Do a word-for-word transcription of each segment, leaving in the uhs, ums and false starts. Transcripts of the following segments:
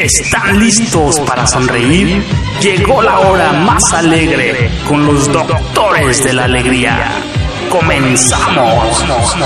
¿Están listos para sonreír? Llegó la hora más alegre con los doctores de la alegría. ¡Comenzamos!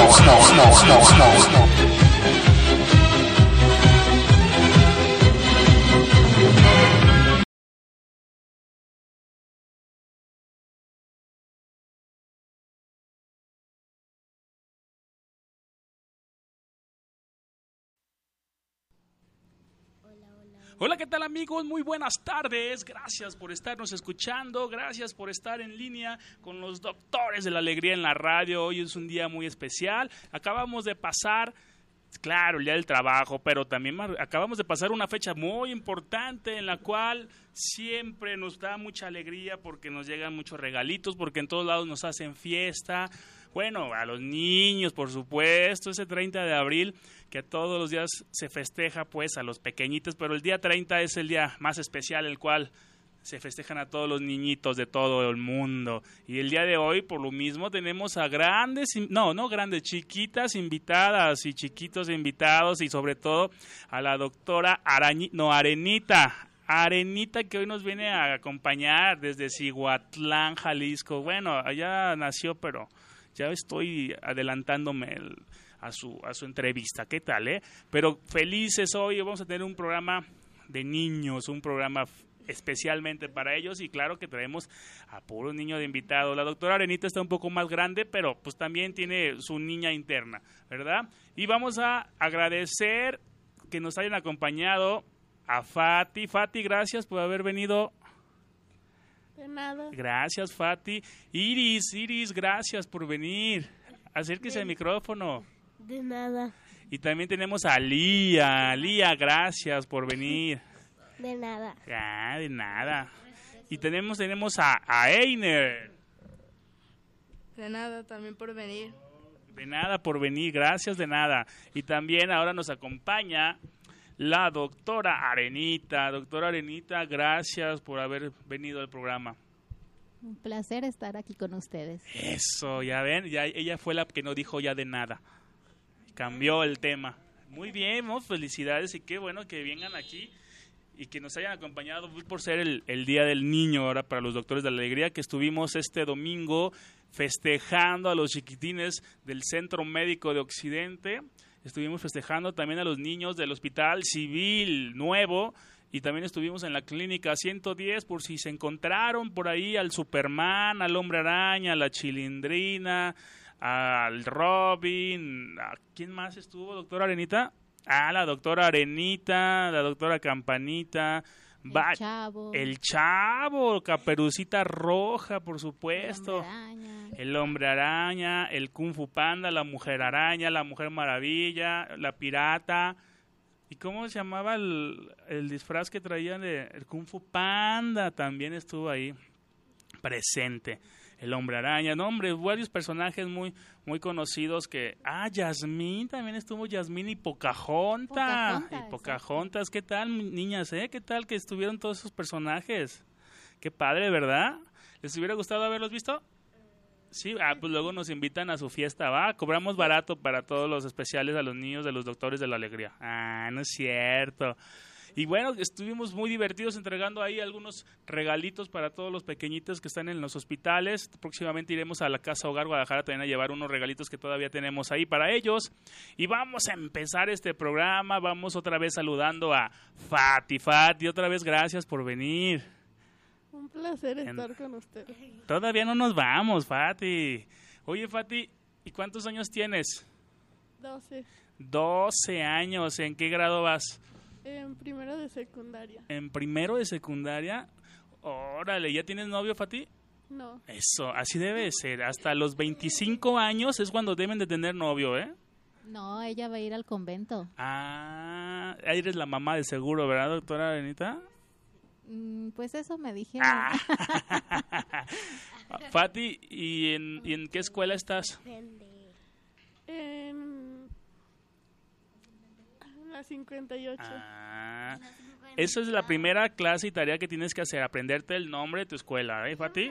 Hola, ¿qué tal amigos? Muy buenas tardes, gracias por estarnos escuchando, gracias por estar en línea con los doctores de la alegría en la radio. Hoy es un día muy especial, acabamos de pasar, claro, el día del trabajo, pero también acabamos de pasar una fecha muy importante en la cual siempre nos da mucha alegría porque nos llegan muchos regalitos, porque en todos lados nos hacen fiesta. Bueno, a los niños, por supuesto, ese treinta de abril, que todos los días se festeja, pues, a los pequeñitos, pero el día treinta es el día más especial, el cual se festejan a todos los niñitos de todo el mundo. Y el día de hoy, por lo mismo, tenemos a grandes, no, no grandes, chiquitas invitadas y chiquitos invitados, y sobre todo a la doctora Arañi, no, Arenita, Arenita, que hoy nos viene a acompañar desde Cihuatlán, Jalisco. Bueno, allá nació, pero ya estoy adelantándome el, a su a su entrevista. ¿Qué tal, eh? Pero felices hoy, vamos a tener un programa de niños, un programa especialmente para ellos, y claro que traemos a puro niño de invitado. La doctora Arenita está un poco más grande, pero pues también tiene su niña interna, ¿verdad? Y vamos a agradecer que nos hayan acompañado a Fati. Fati, gracias por haber venido. De nada. Gracias, Fati. Iris, Iris, gracias por venir. Acérquese al micrófono. De nada. Y también tenemos a Lía. Lía, gracias por venir. De nada. Ah, de nada. Y tenemos tenemos a, a Einer. De nada, también por venir. De nada por venir, gracias, de nada. Y también ahora nos acompaña la doctora Arenita. Doctora Arenita, gracias por haber venido al programa. Un placer estar aquí con ustedes. Eso, ya ven, ya ella fue la que no dijo ya de nada. Cambió el tema. Muy bien, ¿no? Felicidades y qué bueno que vengan aquí y que nos hayan acompañado por ser el, el Día del Niño ahora para los doctores de la alegría, que estuvimos este domingo festejando a los chiquitines del Centro Médico de Occidente. Estuvimos festejando también a los niños del Hospital Civil Nuevo, y también estuvimos en la Clínica ciento diez por si se encontraron por ahí al Superman, al Hombre Araña, a la Chilindrina, al Robin. ¿A quién más estuvo, doctora Arenita? Ah, la doctora Arenita, la doctora Campanita. El Va, Chavo. El Chavo, Caperucita Roja, por supuesto. El Hombre Araña. El Hombre Araña, el Kung Fu Panda, la Mujer Araña, la Mujer Maravilla, la Pirata. ¿Y cómo se llamaba el, el disfraz que traían de el Kung Fu Panda? También estuvo ahí presente. El Hombre Araña, no, hombre, varios personajes muy muy conocidos que... Ah, Yasmín, también estuvo Yasmín y Pocahontas. Pocahontas, y Pocahontas, ¿qué tal, niñas, eh? ¿Qué tal que estuvieron todos esos personajes? Qué padre, ¿verdad? ¿Les hubiera gustado haberlos visto? Sí, ah, pues luego nos invitan a su fiesta, ¿va? Cobramos barato para todos los especiales a los niños de los doctores de la alegría. Ah, no es cierto. Y bueno, estuvimos muy divertidos entregando ahí algunos regalitos para todos los pequeñitos que están en los hospitales. Próximamente iremos a la Casa Hogar Guadalajara también a llevar unos regalitos que todavía tenemos ahí para ellos. Y vamos a empezar este programa. Vamos otra vez saludando a Fati. Fati, otra vez gracias por venir. Un placer estar En... con ustedes. Todavía no nos vamos, Fati. Oye, Fati, ¿y cuántos años tienes? doce. doce años. ¿En qué grado vas? En primero de secundaria. ¿En primero de secundaria? Órale, ¿ya tienes novio, Fati? No. Eso, así debe ser. Hasta los veinticinco años es cuando deben de tener novio, ¿eh? No, ella va a ir al convento. Ah, eres la mamá de seguro, ¿verdad, doctora Arenita? Mm, pues eso me dijeron. Ah. Fati, ¿y en, ¿y en qué escuela estás? En la cincuenta y ocho. Ah, eso es la primera clase y tarea que tienes que hacer, aprenderte el nombre de tu escuela, ¿eh, Fati?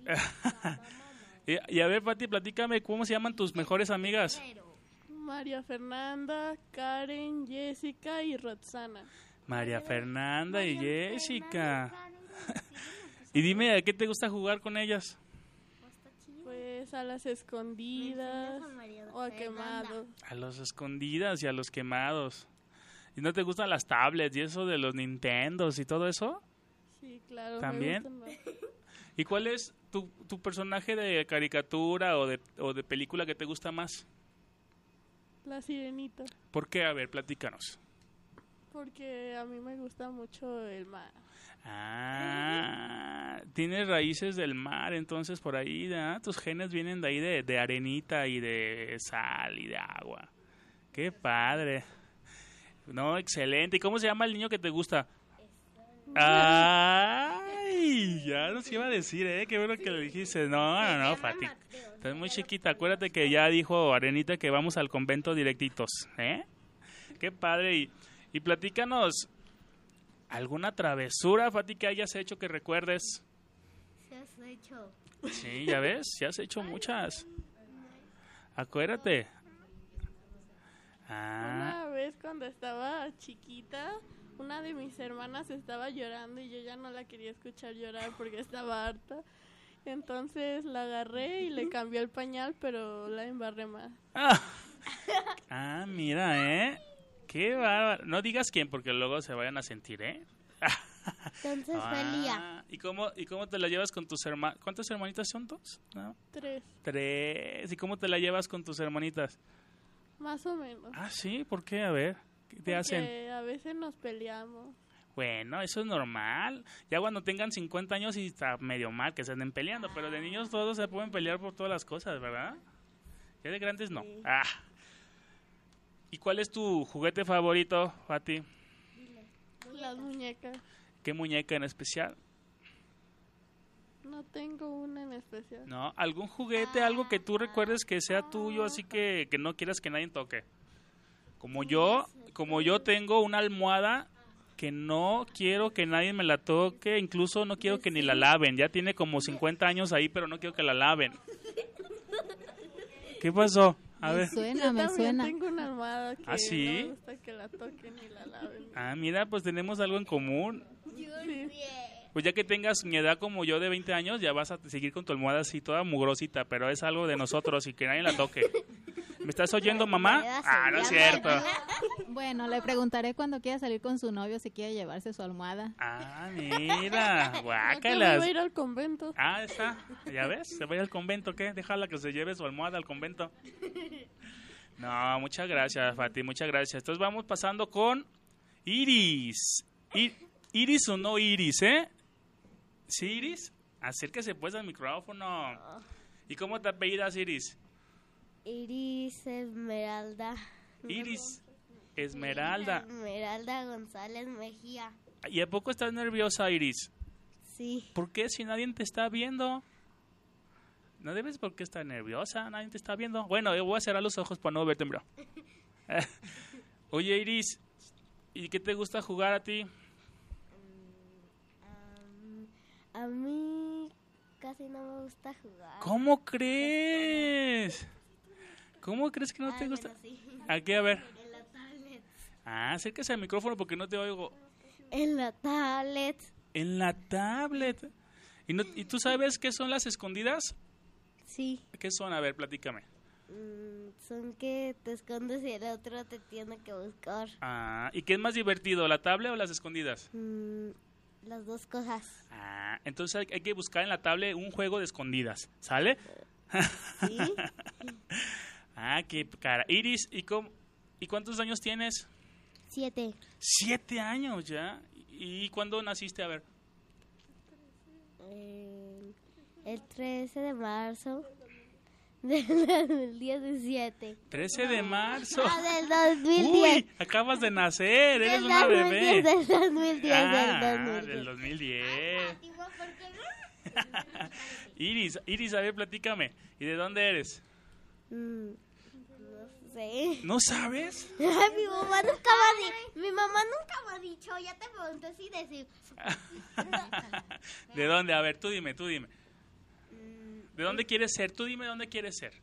y, y a ver, Fati, platícame, ¿cómo se llaman tus mejores amigas? María Fernanda, Karen, Jessica y Roxana. María Fernanda y Jessica. Y dime, ¿a qué te gusta jugar con ellas? Pues a las escondidas o a quemados. A los escondidas y a los quemados. ¿Y no te gustan las tablets y eso de los Nintendos y todo eso? Sí, claro. me ¿También? gustan más. ¿Y cuál es tu, tu personaje de caricatura o de, o de película que te gusta más? La sirenita. ¿Por qué? A ver, platícanos. Porque a mí me gusta mucho el mar. Ah, tienes raíces del mar, entonces por ahí, ¿verdad? Tus genes vienen de ahí de, de arenita y de sal y de agua. ¡Qué padre! No, excelente. ¿Y cómo se llama el niño que te gusta? ¡Ay! Ya nos iba a decir, ¿eh? Qué bueno que le dijiste. No, no, no, Fati. Estás muy chiquita. Acuérdate que ya dijo Arenita que vamos al convento directitos, ¿eh? ¡Qué padre! Y, y platícanos, ¿alguna travesura, Fati, que hayas hecho que recuerdes? ¿Qué has hecho? Sí, ya ves, ya has hecho muchas. Acuérdate. Ah, Una vez cuando estaba chiquita, una de mis hermanas estaba llorando y yo ya no la quería escuchar llorar porque estaba harta. Entonces la agarré y le cambié el pañal, pero la embarré más. ah, ah, mira, ¿eh? Qué bárbaro. No digas quién porque luego se vayan a sentir, ¿eh? Entonces fue Lía. Ah, ¿y cómo, ¿Y cómo te la llevas con tus hermanas? ¿Cuántas hermanitas son dos? ¿No? Tres, Tres. ¿Y cómo te la llevas con tus hermanitas? más o menos. Ah, sí, ¿por qué? A ver, ¿qué te Porque hacen? a veces nos peleamos. Bueno, eso es normal. Ya cuando tengan cincuenta años y está medio mal que se anden peleando, pero de niños todos se pueden pelear por todas las cosas, ¿verdad? Ya de grandes no. Sí. Ah. ¿Y cuál es tu juguete favorito, Fati? Las muñecas. ¿Qué muñeca en especial? No tengo una en especial. ¿No? ¿Algún juguete, algo que tú recuerdes que sea tuyo, así que, que no quieras que nadie toque? Como yo, como yo tengo una almohada que no quiero que nadie me la toque, incluso no quiero que ni la laven. Ya tiene como cincuenta años ahí, pero no quiero que la laven. ¿Qué pasó? A Me ver. suena, Yo me también suena. tengo una almohada que ¿Ah, sí? no me gusta que la toquen ni la laven. Ah, mira, pues tenemos algo en común. Sí. Pues ya que tengas mi edad como yo de veinte años, ya vas a seguir con tu almohada así toda mugrosita, pero es algo de nosotros y que nadie la toque. ¿Me estás oyendo, mamá? Ah, no es cierto. Bueno, le preguntaré cuando quiera salir con su novio si quiere llevarse su almohada. Ah, mira, Creo que me guácalas. voy a ir al convento. Ah, está, ya ves, se va a ir al convento, ¿qué? Déjala que se lleve su almohada al convento. No, muchas gracias, Fati, muchas gracias. Entonces vamos pasando con Iris. I- Iris o no Iris, ¿eh? ¿Sí, Iris? Acérquese pues al micrófono. ¿Y cómo te apellidas, Iris? Iris Esmeralda. Iris Esmeralda. Esmeralda González Mejía. ¿Y a poco estás nerviosa, Iris? Sí. ¿Por qué si nadie te está viendo? No debes por qué estar nerviosa, nadie te está viendo. Bueno, yo voy a cerrar los ojos para no verte, bro. Oye, Iris, ¿y qué te gusta jugar a ti? Um, a mí casi no me gusta jugar. ¿Cómo crees? ¿Cómo crees que no Ay, te gusta? bueno, sí. ¿A qué? A ver. En la tablet. Ah, acércase al micrófono porque no te oigo. En la tablet. En la tablet. ¿Y, no, ¿Y tú sabes qué son las escondidas? Sí. ¿Qué son? A ver, platícame. Mm, son que te escondes y el otro te tiene que buscar. Ah, ¿y qué es más divertido, la tablet o las escondidas? Mm, las dos cosas. Ah, entonces hay, hay que buscar en la tablet un juego de escondidas, ¿sale? ¿Sí? Ah, qué cara. Iris, ¿y, cómo, ¿y cuántos años tienes? Siete. Siete años ya. ¿Y cuándo naciste? A ver. Eh, el trece de marzo del dos mil diecisiete. trece de marzo. Ah, del dos mil diez. Uy, acabas de nacer, eres Del una dos mil bebé. diez, del dos mil diez, Ah, del dos mil diez. del dos mil diez. Iris, Iris, a ver, platícame. ¿Y de dónde eres? Mm, no sé. ¿No sabes? Ay, mi mamá nunca me ha di- mi mamá nunca me ha dicho, ya te pregunté si decir. ¿De dónde? A ver, tú dime, tú dime. ¿De dónde quieres ser? Tú dime dónde quieres ser.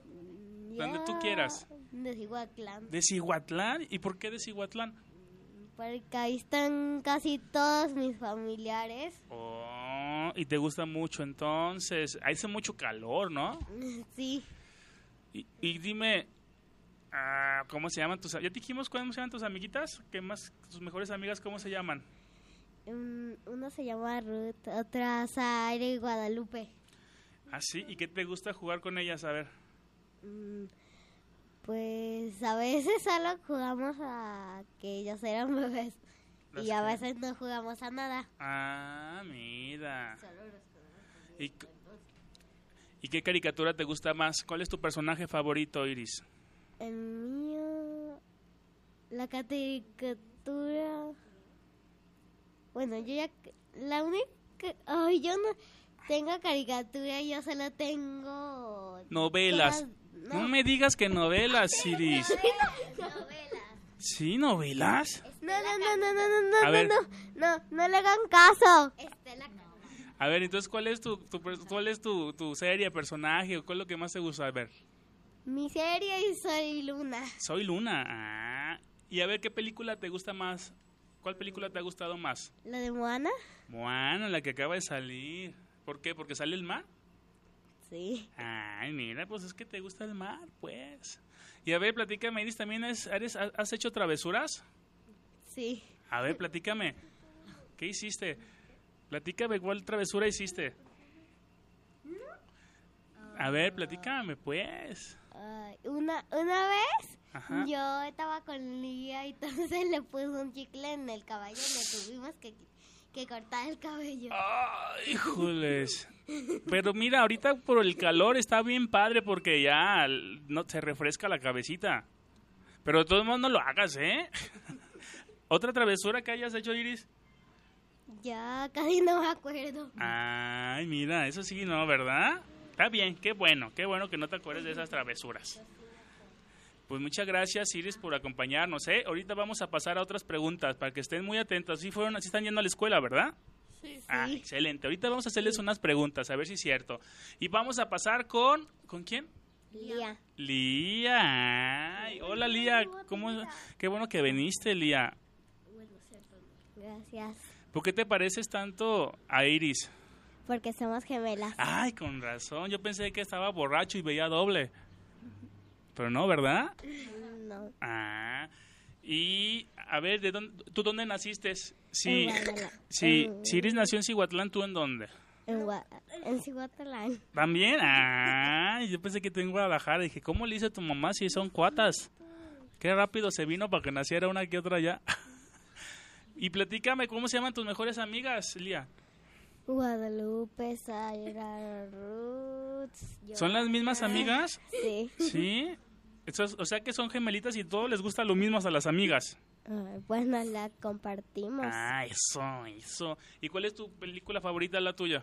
Donde tú quieras. De Cihuatlán, ¿De Cihuatlán? ¿Y por qué de Cihuatlán? Porque ahí están casi todos mis familiares. Oh, y te gusta mucho entonces. Hace mucho calor, ¿no? Sí. Y, y dime, ah, ¿cómo se llaman tus... ¿Ya te dijimos cómo se llaman tus amiguitas? ¿Qué más? ¿Tus mejores amigas cómo se llaman? Um, una se llama Ruth, otra Zaira y Guadalupe. ¿Ah, sí? ¿Y qué te gusta jugar con ellas? A ver. Mm, Pues a veces solo jugamos a que ellos eran bebés. ¿Las Y a qué? veces no jugamos a nada. Ah, mira. ¿Y, c- ¿Y qué caricatura te gusta más? ¿Cuál es tu personaje favorito, Iris? El mío, la caricatura. Bueno, yo ya. La única. Ay, yo no tengo caricatura, yo solo tengo. Novelas. cosas- No me digas que novelas, Iris. ¿Sí, novelas? No, no, no, no, no, no, A no, ver. no, no, no le hagan caso. A ver, entonces, ¿cuál es tu, tu per- cuál es tu, tu serie, personaje, o cuál es lo que más te gusta? A ver, Mi serie y Soy Luna. Soy Luna. Ah. Y a ver, ¿qué película te gusta más? ¿Cuál película te ha gustado más? ¿La de Moana? Moana, la que acaba de salir. ¿Por qué? ¿Porque sale el mar? Sí. Ay, mira, pues es que te gusta el mar, pues. Y a ver, platícame, Iris, ¿también es- eres, has hecho travesuras? Sí. A ver, platícame. ¿Qué hiciste? Platícame, ¿cuál travesura hiciste? A ver, platícame, pues. Ay, una, una vez Ajá. yo estaba con Lía y entonces le puse un chicle en el cabello y le tuvimos que, que cortar el cabello. Ay, híjoles. Pero mira, ahorita por el calor está bien padre porque ya no se refresca la cabecita. Pero de todos modos no lo hagas, ¿eh? ¿Otra travesura que hayas hecho, Iris? Ya casi no me acuerdo. Ay, mira, eso sí, no, ¿verdad? Está bien, qué bueno, qué bueno que no te acuerdes de esas travesuras. Pues muchas gracias, Iris, por acompañarnos, ¿eh? Ahorita vamos a pasar a otras preguntas para que estén muy atentos. Sí fueron, sí están yendo a la escuela, ¿verdad? Sí, sí. Ah, excelente. Ahorita vamos a hacerles unas preguntas, a ver si es cierto. Y vamos a pasar con... ¿Con quién? Lía. Lía. Ay, hola, Lía. ¿Cómo? Qué bueno que viniste, Lía. Gracias. ¿Por qué te pareces tanto a Iris? Porque somos gemelas. Ay, con razón. Yo pensé que estaba borracho y veía doble. Pero no, ¿verdad? No. Ah. Y, a ver, ¿de dónde, ¿tú dónde naciste? Sí, En Guadalajara. sí, En- si Iris nació en Cihuatlán, ¿tú en dónde? En, Gua- en Cihuatlán. ¿También? Ah, yo pensé que tú en Guadalajara. Dije, ¿cómo le hizo a tu mamá si son cuatas? Qué rápido se vino para que naciera una que otra ya. Y platícame, ¿cómo se llaman tus mejores amigas, Lía? Guadalupe, Zaira, Ruth. yo- ¿Son las mismas amigas? Sí. Sí. Eso es- o sea que son gemelitas y todo les gusta lo mismo a las amigas. Ay, pues nos la compartimos. Ah, eso, eso. ¿Y cuál es tu película favorita, la tuya?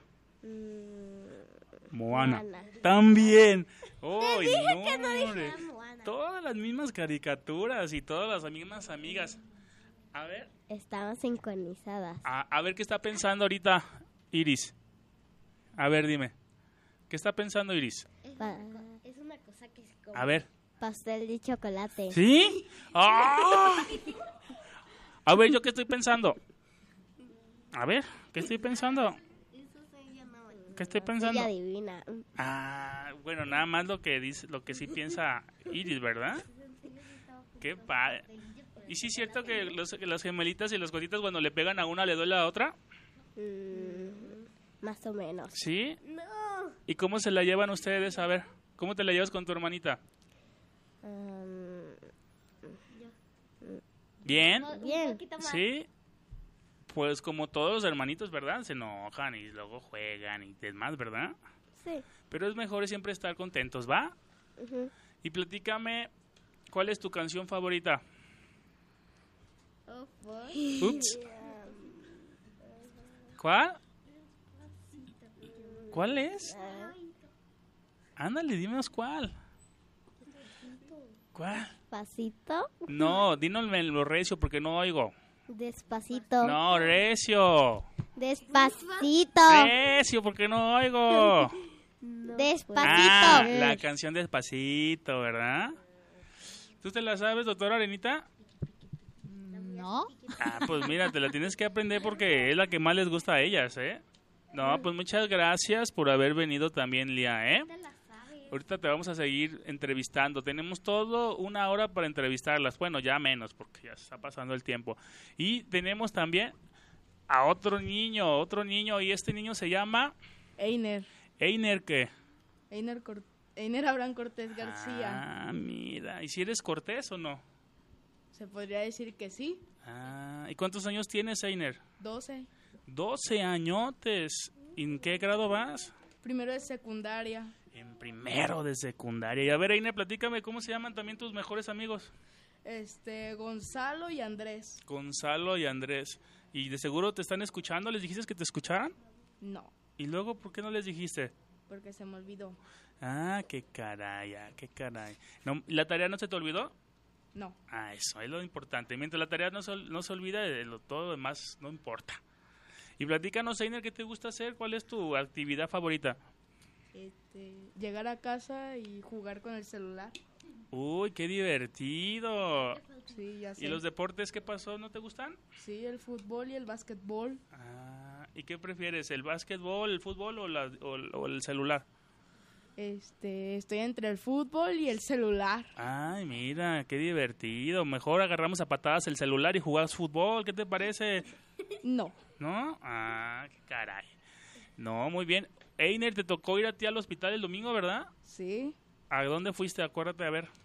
Mm, Moana. Moana. También. ¡Oh, no, que no hombre! dijera Moana. Todas las mismas caricaturas y todas las mismas amigas. A ver, Estamos sincronizadas. a, a ver qué está pensando ahorita Iris. A ver, dime. ¿Qué está pensando Iris? Pa- es una cosa que se come. A ver. Pastel de chocolate. ¿Sí? ¡Ah! A ver, ¿yo qué estoy pensando? A ver, ¿qué estoy pensando? ¿Qué estoy pensando? Ella adivina. Ah, bueno, nada más lo que dice, lo que sí piensa Iris, ¿verdad? Qué padre. ¿Y sí es cierto que, los, que las gemelitas y las cositas cuando le pegan a una le duele a la otra? Mm, más o menos. ¿Sí? No. ¿Y cómo se la llevan ustedes? A ver, ¿cómo te la llevas con tu hermanita? Um, ¿Bien? bien. ¿Sí? Pues como todos los hermanitos, ¿verdad? Se enojan y luego juegan y demás, ¿verdad? Sí. Pero es mejor siempre estar contentos, ¿va? Ujú. Y platícame, ¿cuál es tu canción favorita? Ups. ¿Cuál? ¿Cuál es? Ándale, dinos cuál. ¿Cuál? Despacito. No, dínosme lo recio porque no oigo. Despacito. No, recio. Despacito. Recio porque no oigo. Despacito. Ah, la canción Despacito, ¿verdad? ¿Tú te la sabes, doctora Arenita? No, No. Ah, pues mira, te la tienes que aprender porque es la que más les gusta a ellas, ¿eh? No, pues muchas gracias por haber venido también, Lía, ¿eh? Te la sabes. Ahorita te vamos a seguir entrevistando. Tenemos todo una hora para entrevistarlas. Bueno, ya menos porque ya se está pasando el tiempo. Y tenemos también a otro niño, otro niño. Y este niño se llama Einer. Einer, ¿qué? Einer, Cor- Einer Abraham Cortés García. Ah, mira. ¿Y si eres Cortés o no? Se podría decir que sí. Ah, ¿y cuántos años tienes, Einer? doce. doce añotes. ¿En qué grado vas? Primero de secundaria. En primero de secundaria. Y a ver, Einer, platícame, ¿cómo se llaman también tus mejores amigos? Este, Gonzalo y Andrés. Gonzalo y Andrés. ¿Y de seguro te están escuchando? ¿Les dijiste que te escucharan? No, ¿Y luego por qué no les dijiste? porque se me olvidó. Ah, qué caray, ah, qué caray. No, ¿la tarea no se te olvidó? No. Ah, eso es lo importante. Mientras la tarea no se, ol- no se olvida, de lo, todo lo demás no importa. Y platícanos, Einer, ¿qué te gusta hacer? ¿Cuál es tu actividad favorita? Este, llegar a casa y jugar con el celular. Uy, qué divertido. Sí, ya sé. ¿Y los deportes qué pasó? ¿No te gustan? Sí, el fútbol y el básquetbol. Ah, ¿y qué prefieres? ¿El básquetbol, el fútbol o, la- o el- o el celular? Este, estoy entre el fútbol y el celular. Ay, mira, qué divertido. Mejor agarramos a patadas el celular y jugamos fútbol. ¿Qué te parece? No. ¿No? Ah, qué caray. No, muy bien. Einer, te tocó ir a ti al hospital el domingo, ¿verdad? Sí. ¿A dónde fuiste? Acuérdate, a ver.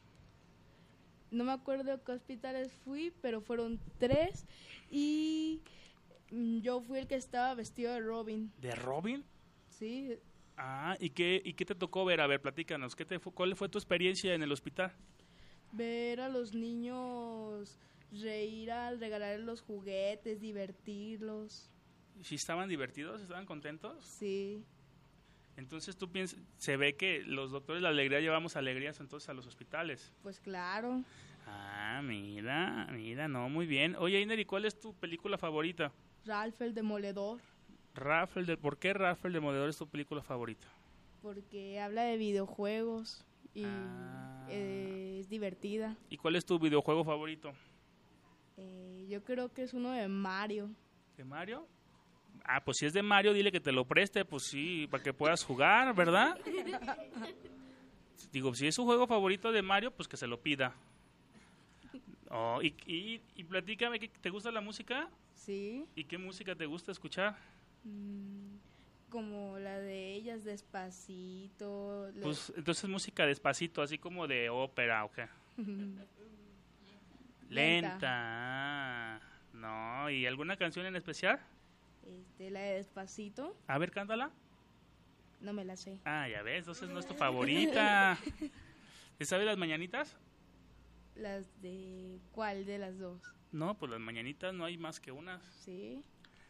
No me acuerdo a qué hospitales fui, pero fueron tres. Y mm, yo fui el que estaba vestido de Robin. ¿De Robin? Sí. Ah, ¿y qué, y qué te tocó ver? A ver, platícanos. ¿Qué te fu- ¿Cuál fue tu experiencia en el hospital? Ver a los niños reír al regalarles los juguetes, divertirlos. ¿Si estaban divertidos? ¿Estaban contentos? Sí. Entonces tú piensas, se ve que los doctores de la alegría llevamos alegrías entonces a los hospitales. Pues claro. Ah, mira, mira, no, muy bien. Oye, Einer, ¿y cuál es tu película favorita? Ralph el Demoledor. Rafael de, ¿por qué Rafael Demoledor es tu película favorita? Porque habla de videojuegos y Ah. eh, es divertida. ¿Y cuál es tu videojuego favorito? Eh, yo creo que es uno de Mario. ¿De Mario? Ah, pues si es de Mario, dile que te lo preste, pues sí, para que puedas jugar, ¿verdad? Digo, si es su juego favorito de Mario, pues que se lo pida. Oh, y, y, y platícame, ¿qué- ¿te gusta la música? Sí. ¿Y qué música te gusta escuchar? Mm, como la de ellas, Despacito. la- Pues entonces música despacito, así como de ópera, ¿o qué? Lenta. Lenta. Ah, no, ¿y alguna canción en especial? Este, la de Despacito, A ver, cántala. no me la sé. Ah, ya ves, entonces no es tu favorita. ¿Te sabes las mañanitas? Las de... ¿Cuál de las dos? No, pues las mañanitas no hay más que unas. Sí,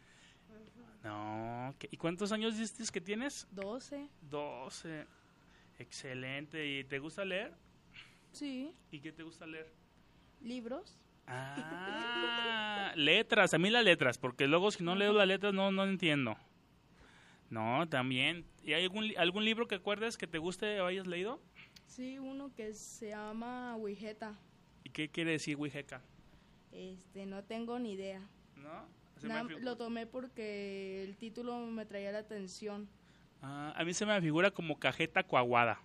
No, ¿qué- ¿y cuántos años dices que tienes? doce. Doce. Excelente. ¿Y te gusta leer? Sí, ¿Y qué te gusta leer? libros. Ah, letras, a mí las letras, porque luego si no leo las letras no, no entiendo. No, también. ¿Y hay algún, li- algún libro que acuerdes que te guste o hayas leído? Sí, uno que se llama Wigeta. ¿Y qué quiere decir Huijeca? Este, no tengo ni idea. ¿No? Se me Nada- figu- lo tomé porque el título me traía la atención. Ah, a mí se me figura como cajeta coaguada.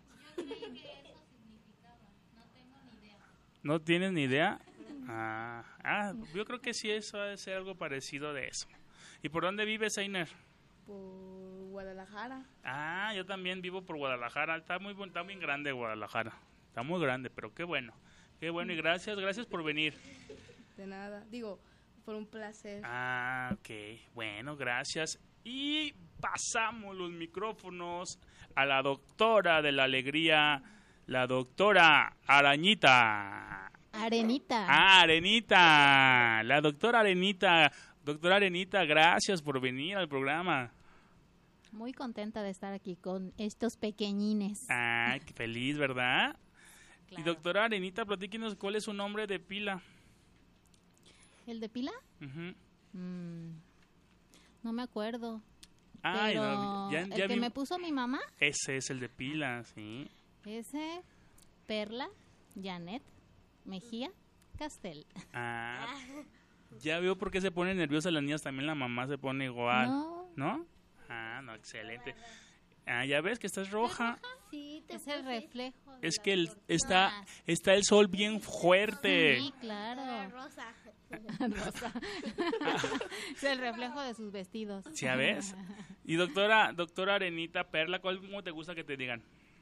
¿No tienes ni idea? Ah, ah, yo creo que sí, eso ha de ser algo parecido de eso. ¿Y por dónde vives, Einer? Por Guadalajara. Ah, yo también vivo por Guadalajara. Está muy, buen- está muy grande Guadalajara. Está muy grande, pero qué bueno. Qué bueno y gracias, gracias por venir. De nada. Digo, por un placer. Ah, ok. Bueno, gracias. Y pasamos los micrófonos a la doctora de la alegría, la doctora Arañita. Arenita. Ah, Arenita. La doctora Arenita. Doctora Arenita, gracias por venir al programa. Muy contenta de estar aquí con estos pequeñines. Ah, qué feliz, ¿verdad? Y Claro. doctora Arenita, platíquenos cuál es su nombre de pila. ¿El de pila? Ujú. Mm, no me acuerdo. Ay, pero no, ya, el ya que vi- me puso mi mamá, Ese es el de pila, sí. ese Perla Janet Mejía Castel. Ah, Ya veo por qué se ponen nerviosas las niñas, también la mamá se pone igual. No. ¿No? Ah, no, excelente. Ah, ya ves que estás roja. Sí, te Es el puse. reflejo. de Es las que el, cortinas. está, está el sol bien fuerte. Sí, claro. Rosa. Rosa. Es el reflejo de sus vestidos. ¿Sí, ya ves? Y doctora, doctora Arenita Perla, ¿cómo te gusta que te digan?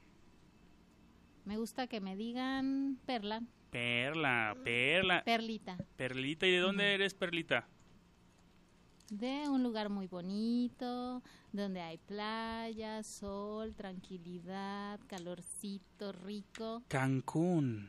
Me gusta que me digan Perla, Perla, Perla, Perlita, Perlita. ¿Y de dónde eres, Perlita? de un lugar muy bonito, donde hay playa, sol, tranquilidad, calorcito rico. Cancún.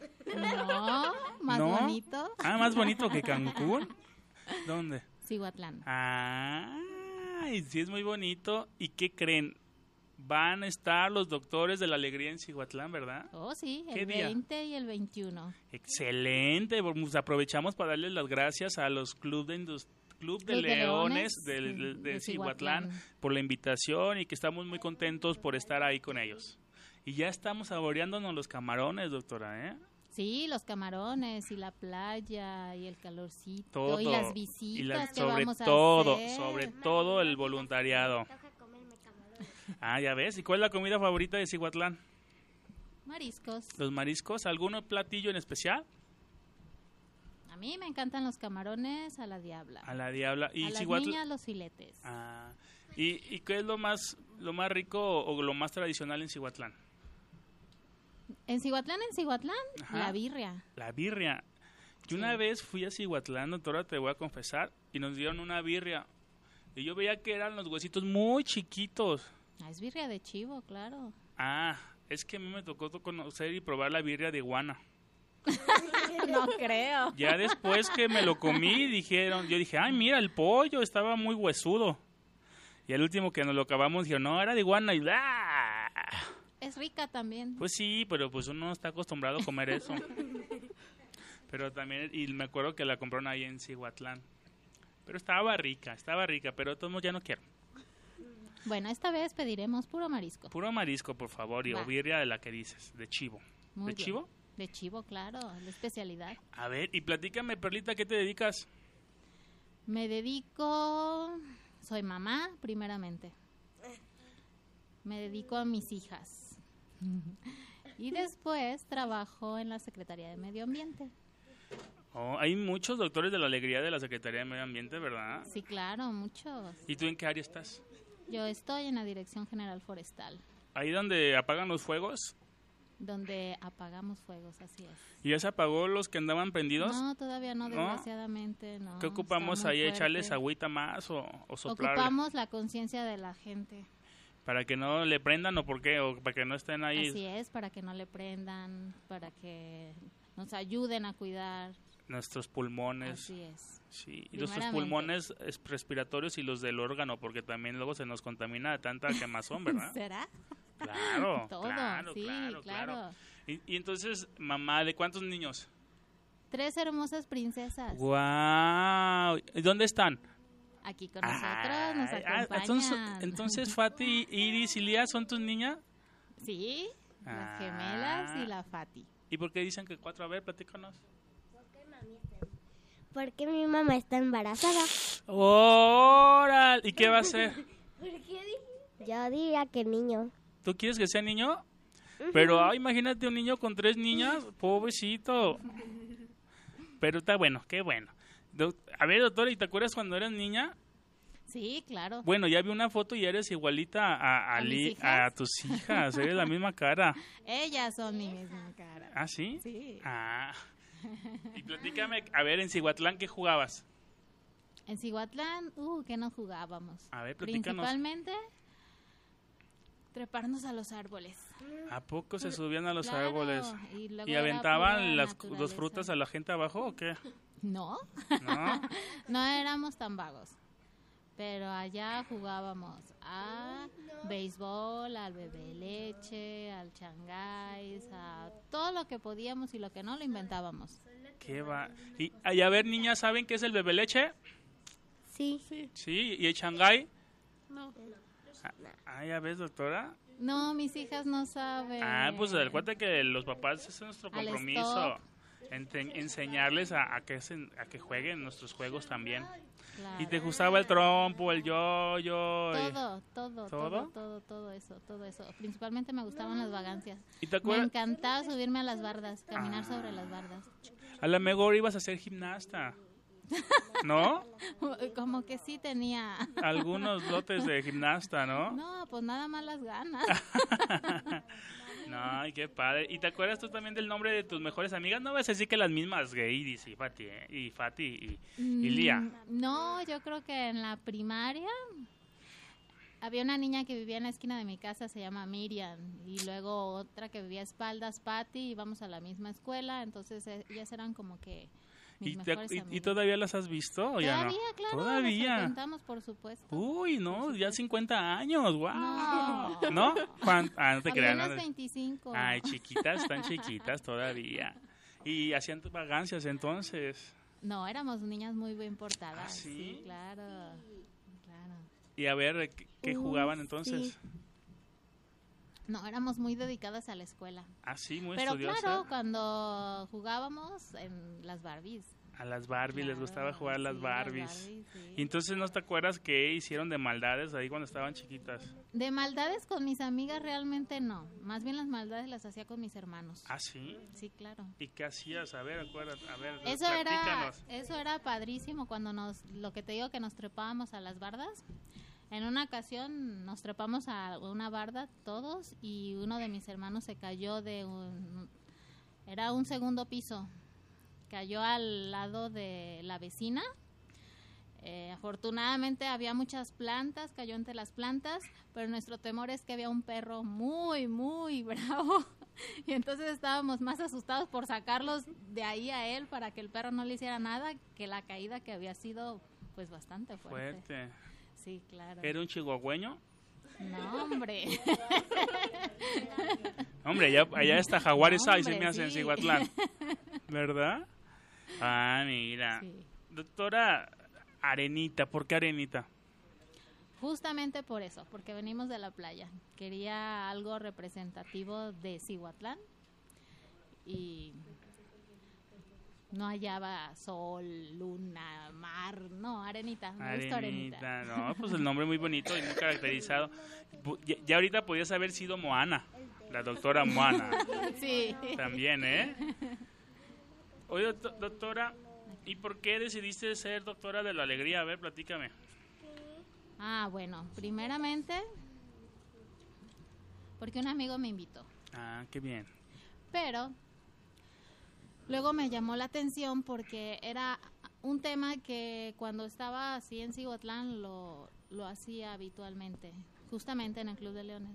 No, más ¿No? bonito, Ah, más bonito que Cancún. ¿Dónde? Cihuatlán. Ah, sí es muy bonito. ¿Y qué creen? Van a estar los doctores de la alegría en Cihuatlán, ¿verdad? Oh, sí, ¿Qué el día? veinte y el veintiuno. Excelente. Pues aprovechamos para darles las gracias a los Club de Indus- Club de Club de Leones Leones, del- sí, de, de Cihuatlán Cihuatlán. por la invitación y que estamos muy contentos por estar ahí con ellos. Y ya estamos saboreándonos los camarones, doctora, ¿eh? Sí, los camarones y la playa y el calorcito Todo. y las Y visitas la- que sobre vamos a todo, hacer. sobre todo el voluntariado. Toca comerme camarones. Ah, ya ves. ¿Y cuál es la comida favorita de Cihuatlán? Mariscos. ¿Los mariscos? ¿Algún platillo en especial? A mí me encantan los camarones a la diabla. A la diabla. ¿Y a las Cihuatl- niñas los filetes. Ah, ¿y, ¿Y qué es lo más lo más rico o lo más tradicional en Cihuatlán? En Cihuatlán, en Cihuatlán, Ajá. la birria. La birria. Yo una vez fui a Cihuatlán, doctora, te voy a confesar, y nos dieron una birria. Y yo veía que eran los huesitos muy chiquitos. Ah, es birria de chivo, claro. Ah, es que a mí me tocó conocer y probar la birria de iguana. No creo. Ya después que me lo comí, dijeron, yo dije, ay, mira, el pollo estaba muy huesudo. Y al último que nos lo acabamos, dijeron, no, era de iguana. Y ¡ah! Es rica también. Pues sí, pero pues uno no está acostumbrado a comer eso. Pero también, y me acuerdo que la compraron ahí en Cihuatlán. Pero estaba rica, estaba rica, pero de todos modos ya no quiero. Bueno, esta vez pediremos puro marisco. Puro marisco, por favor, y Va. o birria de la que dices, de chivo. Muy ¿De bien. chivo? De chivo, claro, la especialidad. A ver, y platícame, Perlita, ¿qué te dedicas? Me dedico, soy mamá, primeramente. Me dedico a mis hijas. Y después trabajo en la Secretaría de Medio Ambiente. Oh, hay muchos doctores de la alegría de la Secretaría de Medio Ambiente, ¿verdad? Sí, claro, muchos. ¿Y tú en qué área estás? Yo estoy en la Dirección General Forestal, Ahí donde apagan los fuegos. donde apagamos fuegos, así es. ¿Y ya se apagó los que andaban prendidos? No, todavía no, ¿No? desgraciadamente, no. ¿Qué ocupamos está muy ahí? ¿Echarles fuerte. agüita más o, o soplarle? Ocupamos la conciencia de la gente. ¿Para que no le prendan o por qué? ¿O para que no estén ahí? Así es, para que no le prendan, para que nos ayuden a cuidar. Nuestros pulmones. Así es. Sí, y nuestros Primeramente. pulmones es- respiratorios y los del órgano, porque también luego se nos contamina de tanta quemazón, ¿verdad? ¿Será? Claro, Todo, claro, sí, claro, claro. claro. Y, y entonces, mamá, ¿de cuántos niños? Tres hermosas princesas. ¡Guau! ¿Y dónde están? Aquí con nosotros, nos Ay, ah, acompañan. entonces, entonces, Fati, Iris y Lía son tus niñas. Sí, Ah. las gemelas y la Fati. ¿Y por qué dicen que cuatro? A ver, platícanos. Porque mi mamá está embarazada. ¡Órale! ¿Y qué va a hacer? Yo diría que niño. ¿Tú quieres que sea niño? Pero ay, imagínate un niño con tres niñas, pobrecito. Pero está bueno, qué bueno. Do- a ver, doctora, ¿y te acuerdas cuando eras niña? Sí, claro. Bueno, ya vi una foto y eres igualita a, a, ¿A mis Li- hijas? a tus hijas, eres la misma cara. Ellas son mi misma cara. ¿Ah, sí? Sí. Ah. Y platícame, a ver, en Cihuatlán, ¿qué jugabas? En Cihuatlán, uh, ¿qué nos jugábamos? A ver, platícanos. Principalmente treparnos a los árboles. ¿A poco se subían a los Claro, árboles? y luego ¿Y era aventaban pura las dos naturaleza. frutas a la gente abajo o qué? No, ¿No? no éramos tan vagos. Pero allá jugábamos a béisbol, al bebé leche, al changáis, a todo lo que podíamos y lo que no lo inventábamos. ¿Qué va? Y, y a ver, niñas, ¿saben qué es el bebé leche? Sí. Sí, ¿y el Shanghái? No. Ah, ya ves, doctora. No, mis hijas no saben. Ah, pues acuérdate que los papás ese es nuestro Al compromiso. stop. Ente- enseñarles a, a, que se, a que jueguen nuestros juegos también. Claro. ¿Y te gustaba el trompo, el yo-yo? y- Todo, todo, ¿Todo? todo, todo, todo eso, todo eso. Principalmente me gustaban las vagancias. ¿Y te Me acuerdas? encantaba subirme a las bardas, caminar Ah. sobre las bardas. A lo mejor ibas a ser gimnasta, ¿no? Como que sí tenía. Algunos dotes de gimnasta, ¿no? No, pues nada más las ganas. No, ay, qué padre. ¿Y te acuerdas tú también del nombre de tus mejores amigas? No vas a decir que las mismas, Geiris y Fati, ¿eh? y Fati y, y Lía. Mm, No, yo creo que en la primaria había una niña que vivía en la esquina de mi casa, se llama Miriam, y luego otra que vivía a espaldas, Patti, íbamos a la misma escuela, entonces eh, ellas eran como que mis ¿Y, te- mejores y- amigas. y todavía las has visto o ya Todavía, no? claro, Todavía. nos frecuentamos, por supuesto. Uy, no, ya cincuenta años, wow. No. ¿No? ¿Cuán- Ah, no te creas. Apenas no. veinticinco. Ay, chiquitas, están chiquitas todavía. Y hacían vagancias entonces. No, éramos niñas muy bien portadas. ¿Ah, sí? claro. Claro. Y a ver, ¿qué, qué Uh, jugaban entonces? sí. No, éramos muy dedicadas a la escuela. Ah, sí, muy Pero estudiosa. claro, cuando jugábamos en las Barbies. A las Barbie les gustaba Claro, jugar a las sí, Barbies. Barbies, sí. Y entonces, ¿no te acuerdas qué hicieron de maldades ahí cuando estaban chiquitas? De maldades con mis amigas realmente no. Más bien las maldades las hacía con mis hermanos. Ah, sí. Sí, claro. ¿Y qué hacías? A ver, acuérdate, a ver, Eso era, platícanos. eso era padrísimo cuando nos, lo que te digo que nos trepábamos a las bardas. En una ocasión nos trepamos a una barda todos y uno de mis hermanos se cayó de un, era un segundo piso, cayó al lado de la vecina. Eh, afortunadamente había muchas plantas, cayó entre las plantas, pero nuestro temor es que había un perro muy, muy bravo. Y entonces estábamos más asustados por sacarlos de ahí a él para que el perro no le hiciera nada que la caída que había sido pues bastante fuerte. Fuerte. Sí, claro. ¿Era un chihuahueño? No, hombre. Hombre, allá, allá está Jaguares No, Ay, se hombre, me hace en sí. Cihuatlán. ¿Verdad? Ah, mira. Sí. Doctora Arenita, ¿por qué Arenita? Justamente por eso, porque venimos de la playa. Quería algo representativo de Cihuatlán y no hallaba sol, luna, mar, no, arenita, me gustó arenita. Arenita, no, pues el nombre muy bonito y muy caracterizado. Pu- Ya, ya ahorita podías haber sido Moana, la doctora Moana, Sí. también, ¿eh? Oye, docto- doctora, ¿y por qué decidiste ser doctora de la alegría? A ver, platícame. Ah, bueno, primeramente porque un amigo me invitó, Ah, qué bien. pero luego me llamó la atención porque era un tema que cuando estaba así en Cihuatlán lo, lo hacía habitualmente, justamente en el Club de Leones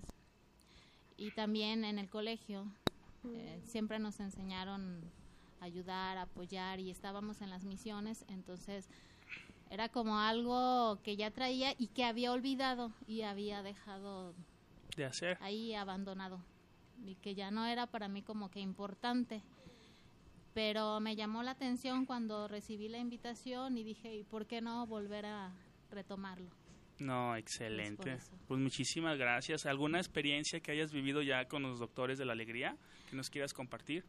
y también en el colegio. Eh, siempre nos enseñaron a ayudar, a apoyar y estábamos en las misiones, entonces era como algo que ya traía y que había olvidado y había dejado De hacer. ahí abandonado y que ya no era para mí como que importante. Pero me llamó la atención cuando recibí la invitación y dije, ¿y por qué no volver a retomarlo? No, Es por excelente. eso. Pues muchísimas gracias. ¿Alguna experiencia que hayas vivido ya con los doctores de la alegría que nos quieras compartir?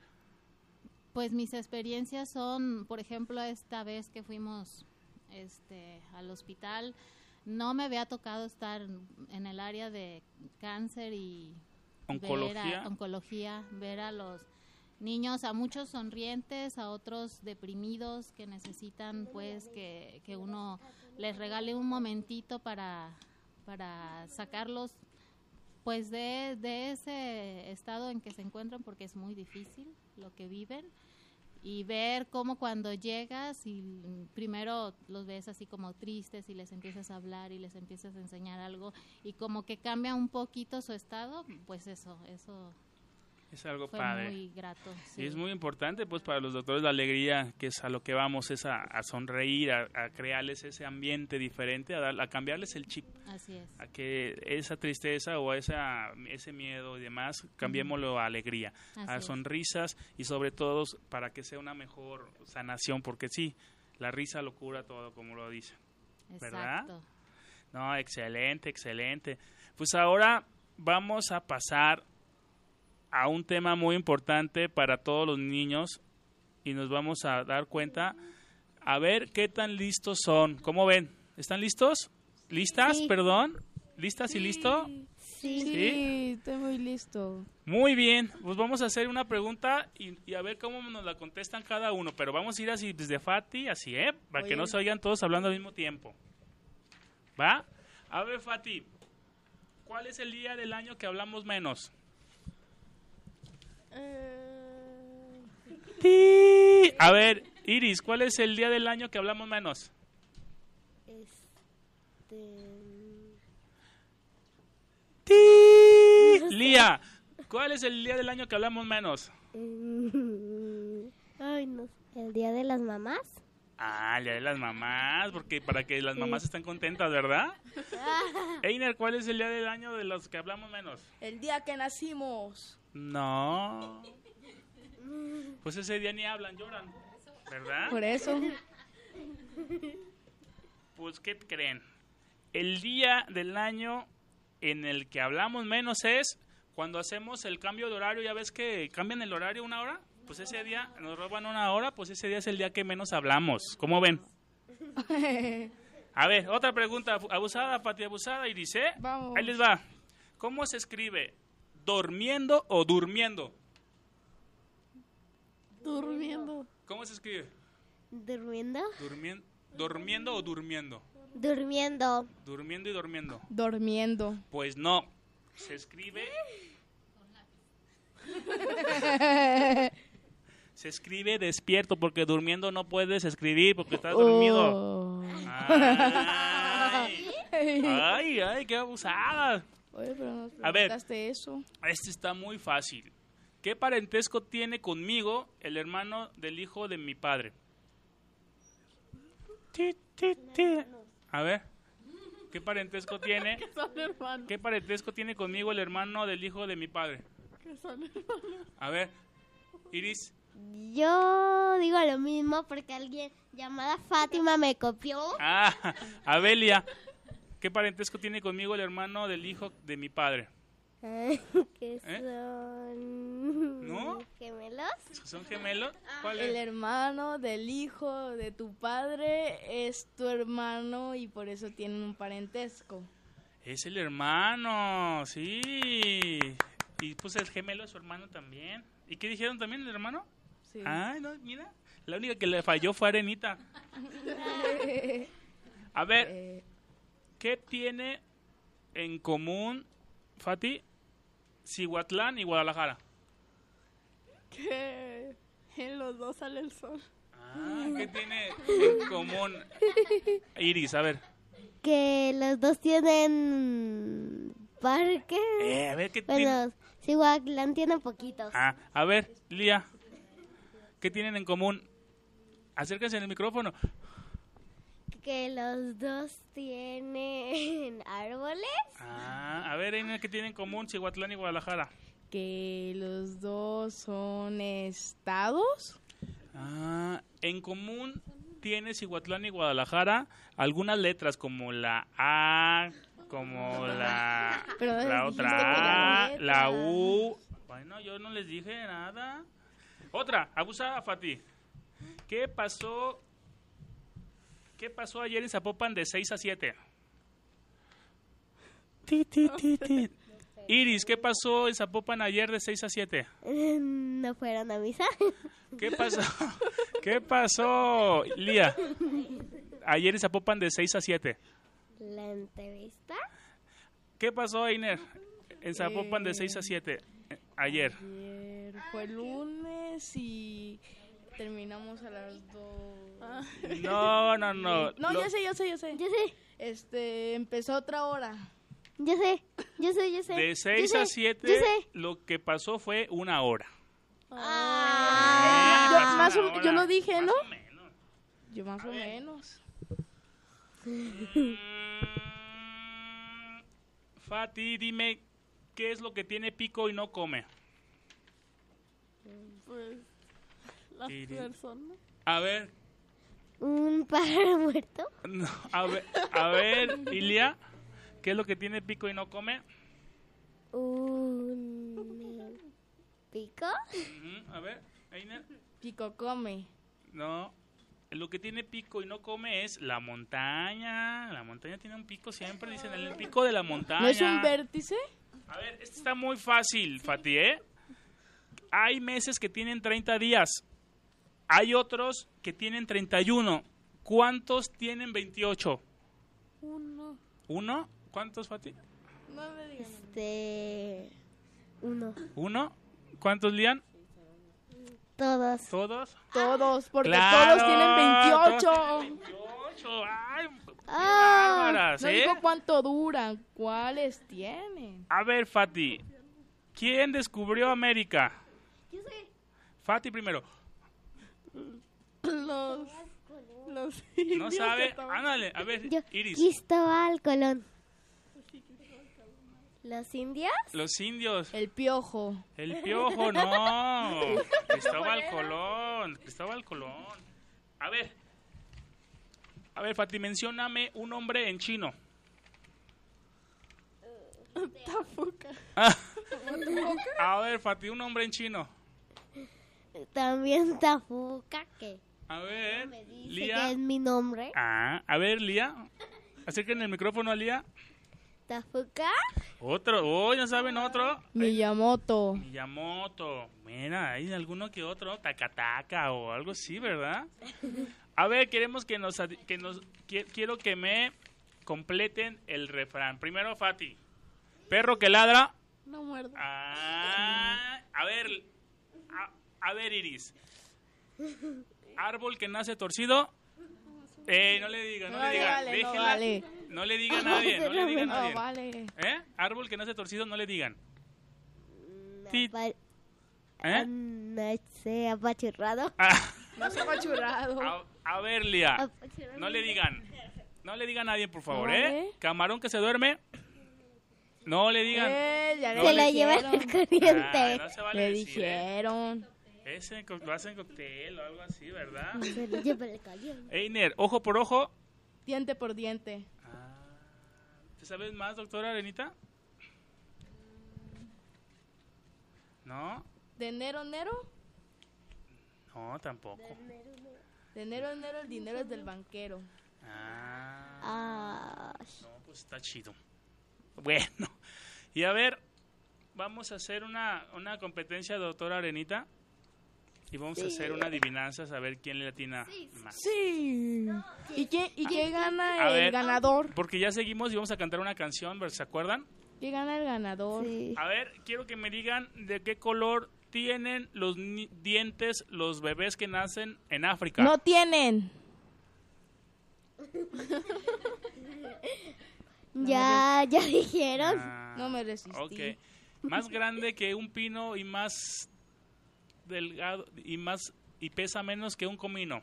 Pues mis experiencias son, por ejemplo, esta vez que fuimos este al hospital, no me había tocado estar en el área de cáncer y Oncología. ver a, oncología, ver a los niños, a muchos sonrientes, a otros deprimidos que necesitan pues que, que uno les regale un momentito para, para sacarlos pues de, de ese estado en que se encuentran porque es muy difícil lo que viven y ver cómo cuando llegas y primero los ves así como tristes y les empiezas a hablar y les empiezas a enseñar algo y como que cambia un poquito su estado, pues eso, eso Es algo fue padre. muy grato. Y Sí. es muy importante pues para los doctores de la alegría, que es a lo que vamos, es a, a sonreír, a, a crearles ese ambiente diferente, a, dar, a cambiarles el chip, Así es. a que esa tristeza o esa, ese miedo y demás, cambiémoslo a alegría, Así a es. sonrisas y sobre todo para que sea una mejor sanación, porque sí, la risa lo cura todo, como lo dicen. ¿verdad? Exacto. No, excelente, excelente. Pues ahora vamos a pasar a un tema muy importante para todos los niños y nos vamos a dar cuenta a ver qué tan listos son. ¿Cómo ven? ¿Están listos? ¿Listas? Sí. Perdón. ¿Listas y listo? Sí. Sí, estoy muy listo. Muy bien, pues vamos a hacer una pregunta y, y a ver cómo nos la contestan cada uno, pero vamos a ir así desde Fati, así, ¿eh? Para que Oye. no se oigan todos hablando al mismo tiempo. ¿Va? A ver, Fati, ¿cuál es el día del año que hablamos menos? Eh, ¡Ti! A ver, Iris, ¿cuál es el día del año que hablamos menos? Este... ¡Ti! Lía, ¿cuál es el día del año que hablamos menos? Ay, no sé. ¿El día de las mamás? Ah, el día de las mamás, porque para que las mamás estén contentas, ¿verdad? Einer, ¿cuál es el día del año de los que hablamos menos? El día que nacimos. No. Pues ese día ni hablan, lloran, ¿verdad? Por eso. Pues, ¿qué creen? El día del año en el que hablamos menos es cuando hacemos el cambio de horario. ¿Ya ves que cambian el horario una hora? Pues ese día nos roban una hora, pues ese día es el día que menos hablamos. ¿Cómo ven? A ver, otra pregunta. Abusada, Pati, abusada, y dice... Vamos. Ahí les va. ¿Cómo se escribe? ¿Dormiendo o durmiendo? durmiendo. ¿Cómo se escribe? ¿Durmiendo? Durmien- ¿Durmiendo o durmiendo? Durmiendo. Durmiendo y durmiendo. Durmiendo. Pues no. Se escribe... Se escribe despierto, porque durmiendo no puedes escribir porque estás dormido. Oh. Ay, ay, ay, qué abusada. Oye, pero nos A ver. preguntaste eso. Este está muy fácil. ¿Qué parentesco tiene conmigo el hermano del hijo de mi padre? Ti, ti, ti. A ver, ¿qué parentesco tiene? Que son hermanos. ¿Qué parentesco tiene conmigo el hermano del hijo de mi padre? Que son hermanos. A ver, Iris. Yo digo lo mismo porque alguien llamada Fátima me copió. Ah, Abelia. ¿Qué parentesco tiene conmigo el hermano del hijo de mi padre? Que ¿Eh? son... ¿No? ¿Gemelos? ¿Son gemelos? ¿Cuál El es? hermano del hijo de tu padre es tu hermano y por eso tienen un parentesco. Es el hermano, sí. Y pues el gemelo es su hermano también. ¿Y qué dijeron también el hermano? Sí. Ay, no, mira. La única que le falló fue Arenita. A ver, Eh, ¿qué tiene en común, Fati, Cihuatlán y Guadalajara? Que en los dos sale el sol. Ah, ¿qué tiene en común Iris? A ver. Que los dos tienen parques. Eh, a ver, ¿qué tiene? Bueno, Cihuatlán tiene poquitos. Ah, a ver, Lía. ¿Qué tienen en común? Acérquense en el micrófono. Que los dos tienen árboles. Ah, a ver, Einer, ¿qué tienen en común Cihuatlán y Guadalajara? que los dos son estados. Ah, en común tiene Cihuatlán y Guadalajara algunas letras como la A, como la, Pero no les la dijiste otra que A, eran la letras. U. Bueno, yo no les dije nada. Otra, abusada, Fati. ¿Qué pasó? ¿Qué pasó ayer en Zapopan de seis a siete? Ti, ti, ti, ti. Iris, ¿qué pasó en Zapopan ayer de seis a siete? ¿No fueron a misa? ¿Qué pasó? ¿Qué pasó, Lía? Ayer en Zapopan de seis a siete. ¿La entrevista? ¿Qué pasó, Einer? En Zapopan de seis a siete. eh, Ayer. Ayer fue lunes y terminamos a las dos. Ah, No, no, no. No, Lo- yo sé, yo sé, yo sé. Yo sé, Este, empezó otra hora. yo sé, yo sé, yo sé. De Yo seis sé, a siete, Yo sé. lo que pasó fue una hora. Ah. Yo, pasó más una o- hora. yo lo dije, Más ¿no? o menos. Yo más A o ver. menos. Mm, Fati, dime, ¿qué es lo que tiene pico y no come? pues las Tiri. personas. A ver, ¿Un pájaro muerto? no, a ver, a ver, Ilia, ¿qué es lo que tiene pico y no come? ¿Un pico? Ujú, a ver, Einer. Pico come. No. Lo que tiene pico y no come es la montaña. La montaña tiene un pico siempre, dicen, el pico de la montaña. ¿No es un vértice? A ver, este está muy fácil, Fati, ¿eh? Hay meses que tienen treinta días. Hay otros que tienen treinta y uno. ¿Cuántos tienen veintiocho? Uno. ¿Uno? ¿Cuántos, Fati? No me digan. Este. Uno. ¿Uno? ¿Cuántos, Lian? Todos. ¿Todos? Todos, porque Claro, todos tienen veintiocho. todos tienen veintiocho. Ay, qué Ah, bárbaras, No ¿eh? dijo cuánto duran, cuáles tienen. A ver, Fati, ¿quién descubrió América? Yo sé. Fati primero. Los. Los ¿No indios sabe? que estaban- Ándale, a ver, Yo. Iris. Cristóbal Colón. ¿Los indios? Los indios. El piojo. El piojo, no. Cristóbal Colón. Cristóbal Colón. A ver. A ver, Fati, mencióname un nombre en chino. Tafuca. Ah. A ver, Fati, un nombre en chino. También Tafuca, que A ver, me dice que Lía. es mi nombre. Ah, a ver, Lía. Acérquenle el micrófono a Lía. Tafuca. Otro. Oh, ya saben otro. Miyamoto. Miyamoto. Mira, hay alguno que otro. Takataka o algo así, ¿verdad? A ver, queremos que nos... adi- que nos qui- quiero que me completen el refrán. Primero, Fati. Perro que ladra. No muerdo. Ah, a ver, a, a ver, Iris. Árbol que nace torcido. Eh, no le diga, no, No le le diga. vale, no Déjela. vale. No le diga a nadie, no le diga a No, nadie. vale. ¿Eh? Árbol que nace torcido, no le digan. No, Sí. pa- ¿Eh? No sé, apachurrado. Ah, No se ha churrado. a, a ver, Lía. Apachurrado. No le digan. No le digan a nadie, por favor, No, ¿eh? ¿eh? Camarón que se duerme. No le digan. Eh, ya No Se le lo lleva dijeron. el corriente. Ah, no se vale Le decir, ¿eh? dijeron. Ese co- lo hacen cóctel o algo así, ¿verdad? Se lo lleva el corriente. Einer, ojo por ojo. Diente por diente. Ah, ¿te sabes más, doctora Arenita? ¿No? De enero a enero. No, tampoco. De enero a enero el dinero es del banquero. Ah, Ah, no, pues está chido. Bueno, y a ver, vamos a hacer una, una competencia, doctora Arenita. Y vamos a hacer una adivinanza, a ver quién le atina más. Sí. ¿Y qué, y qué gana A el ver. ganador? Porque ya seguimos y vamos a cantar una canción, ¿se acuerdan? ¿Qué gana el ganador? sí. A ver, quiero que me digan de qué color tienen los ni- dientes los bebés que nacen en África. No tienen. Ya, ya dijeron. Ah, No me resistí. ok. Más grande que un pino y más delgado y más y pesa menos que un comino.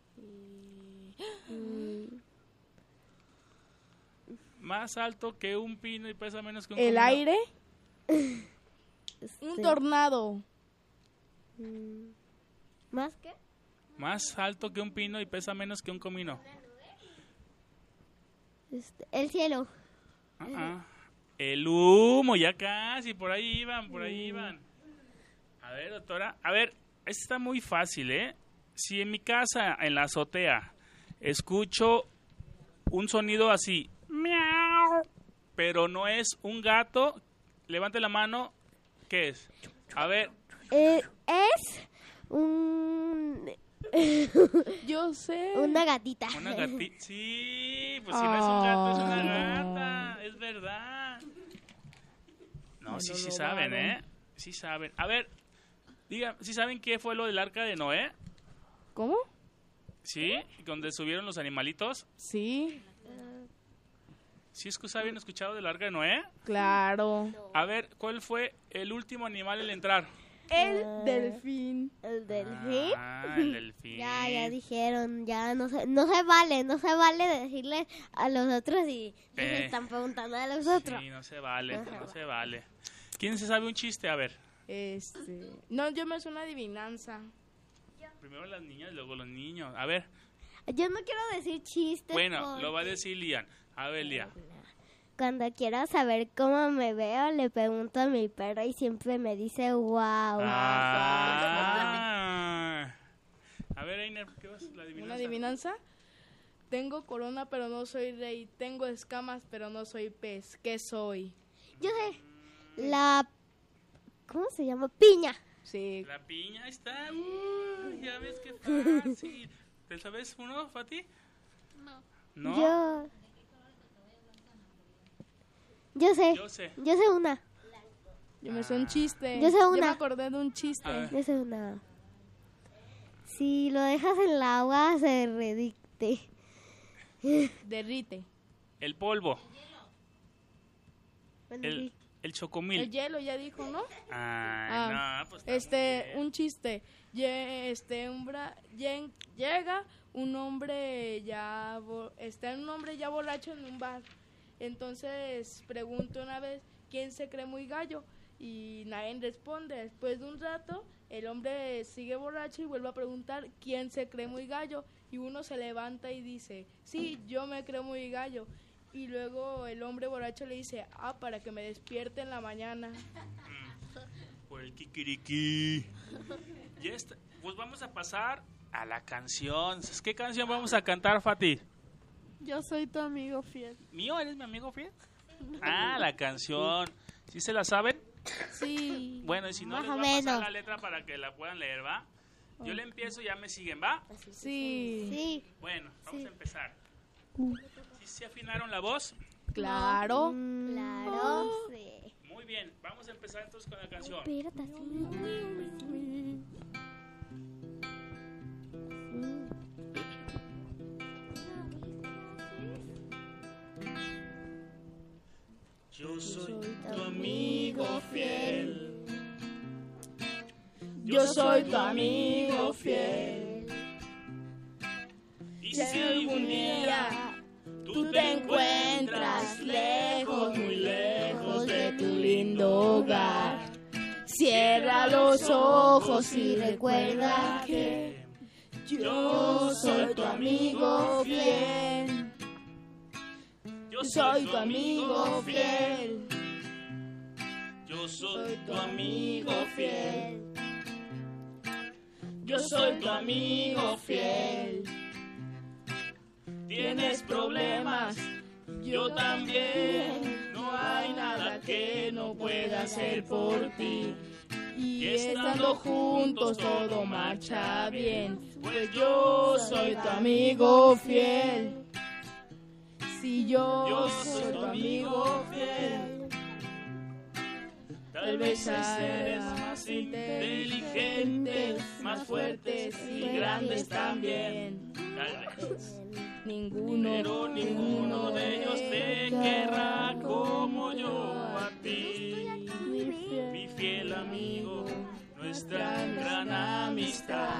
Más alto que un pino y pesa menos que un El comino. aire. Un Este, tornado. mm, ¿Más qué? Más alto que un pino y pesa menos que un comino. Este, el cielo. Ah, ah. El humo, ya casi, por ahí iban, por ahí iban. A ver, doctora, a ver, esto está muy fácil, ¿eh? Si en mi casa, en la azotea, escucho un sonido así, miau, pero no es un gato, levante la mano, ¿qué es? A ver, Eh, es un, Yo sé. una gatita. una gatita. Sí, pues si no es un gato, es una Ah. gata, es verdad. No, Me sí, lo sí saben, robaron. ¿eh? Sí saben. A ver, digan, ¿sí saben qué fue lo del arca de Noé? ¿Cómo? ¿Sí? ¿Donde subieron los animalitos? Sí, ¿Sí es que habían escuchado del arca de Noé? claro. A ver, ¿cuál fue el último animal en entrar? El Ah. delfín. El delfín. Ah, el delfín. Ya, ya dijeron, ya no se, no se vale, no se vale decirle a los otros y les Eh. están preguntando a los otros. Sí, no se vale, Ajá. no se vale. ¿Quién se sabe un chiste? A ver, Este. No, yo me sé una adivinanza. primero las niñas, luego los niños. A ver, Yo no quiero decir chistes. bueno, lo va a porque decir Lian. A ver, Lian. Cuando quiero saber cómo me veo, le pregunto a mi perro y siempre me dice wow. Ah, A ver, Einer, ¿qué vas? La adivinanza. ¿Una adivinanza? Tengo corona, pero no soy rey. Tengo escamas, pero no soy pez. ¿Qué soy? Yo sé. La... ¿Cómo se llama? Piña. Sí. La piña, ahí está. Uh, ya ves qué fácil. ¿Te sabes uno, Fati? No. ¿No? Yo... Yo sé. Yo sé. Yo sé una. Yo me sé un chiste. Yo sé Yo una. me acordé de un chiste. A ver. Yo sé una. Si lo dejas en el agua, se redicte. Derrite. El polvo. Bueno, El, sí. el chocomil. El hielo ya dijo, ¿no? Ay, Ah, no, pues está Este, muy bien. un chiste. Ye- Este, un bra- lle- llega un hombre ya, bo- está un hombre ya borracho en un bar. Entonces pregunta una vez quién se cree muy gallo y nadie responde. Después de un rato, el hombre sigue borracho y vuelve a preguntar quién se cree muy gallo y uno se levanta y dice, sí, yo me creo muy gallo. Y luego el hombre borracho le dice, ah, para que me despierte en la mañana. Por el kikiriki. Ya está. Pues vamos a pasar a la canción. ¿Qué canción vamos a cantar, Fati? Yo soy tu amigo fiel. ¿Mío? ¿Eres mi amigo fiel? Ah, la canción. ¿Sí se la saben? Sí. Bueno, y si no, Más les o voy a pasar menos. la letra para que la puedan leer, ¿va? Yo le empiezo, ya me siguen, ¿va? Sí. Sí. Bueno, vamos Sí. a empezar. ¿Sí se afinaron la voz? Claro. Claro. Sí. Muy bien, vamos a empezar entonces con la canción. Espérate, así. Yo soy tu amigo fiel. Yo soy tu amigo fiel. Y Si algún día tú te encuentras lejos, muy lejos de tu lindo hogar, cierra los ojos y recuerda que yo soy tu amigo fiel. Yo soy tu amigo fiel. Yo soy tu amigo fiel. Yo soy tu amigo fiel. Tienes problemas, yo también. No hay nada que no pueda hacer por ti. Y estando juntos todo marcha bien, pues yo soy tu amigo fiel. Si yo, Yo soy tu amigo fiel, Tal vez hay seres más inteligentes, más fuertes y grandes también. Tal vez. ninguno, Pero ninguno de ellos te querrá como yo a ti. Mi fiel amigo, nuestra gran amistad.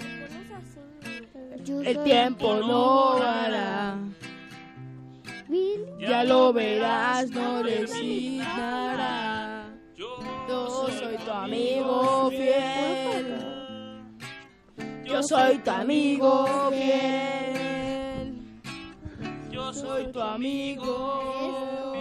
Yo el soy tiempo no hará. Bill. Ya lo verás, no necesitará. Yo Yo soy tu amigo fiel. Yo soy tu amigo fiel. Yo Soy tu amigo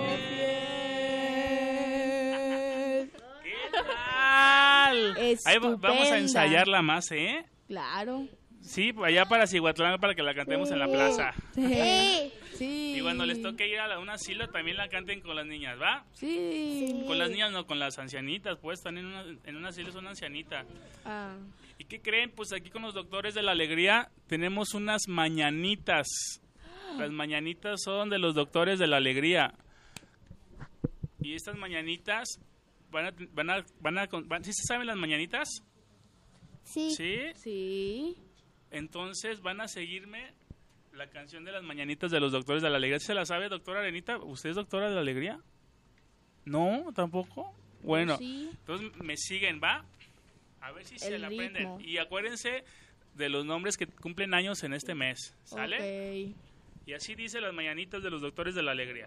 fiel. ¿Qué tal? Ahí va- vamos a Estupenda. ensayarla más, ¿eh? Claro. Sí, allá para Cihuatlán para que la cantemos en la plaza. Sí. Sí. Y cuando les toque ir a la- un asilo también la canten con las niñas, ¿va? Sí. Con las niñas no, con las ancianitas, pues están en, una, en un asilo, es una ancianita. Ah. ¿Y qué creen? Pues aquí con los doctores de la alegría tenemos unas mañanitas. Las mañanitas son de los doctores de la alegría. Y estas mañanitas van a... Van a, van a van- ¿Sí se saben las mañanitas? Sí. ¿Sí? Sí. Entonces van a seguirme la canción de las mañanitas de los doctores de la alegría. ¿Sí se la sabe, doctora Arenita? ¿Usted es doctora de la alegría? ¿No? ¿Tampoco? Bueno, Sí. entonces me siguen, ¿va? A ver si se El la ritmo. aprenden. Y acuérdense de los nombres que cumplen años en este mes, ¿sale? Ok. Y así dice las mañanitas de los doctores de la alegría.